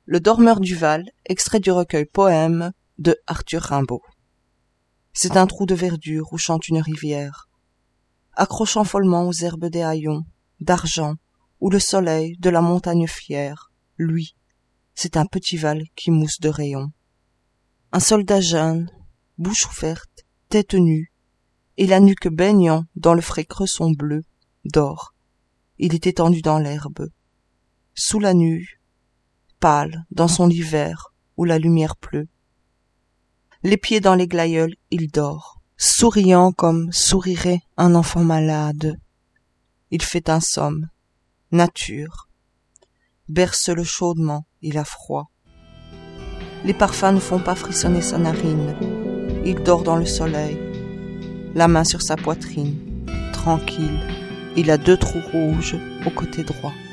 Le dormeur du Val, extrait du recueil Poèmes de Arthur Rimbaud. C'est un trou de verdure où chante une rivière, accrochant follement aux herbes des haillons, d'argent, où le soleil de la montagne fière, lui, c'est un petit Val qui mousse de rayons. Un soldat jeune, bouche ouverte, tête nue, et la nuque baignant dans le frais cresson bleu, dort. Il est étendu dans l'herbe, sous la nue, pâle dans son lit vert où la lumière pleut. Les pieds dans les glaïeuls, il dort, souriant comme sourirait un enfant malade. Il fait un somme, nature, berce-le chaudement, il a froid. Les parfums ne font pas frissonner sa narine, il dort dans le soleil, la main sur sa poitrine, tranquille, il a 2 trous rouges au côté droit.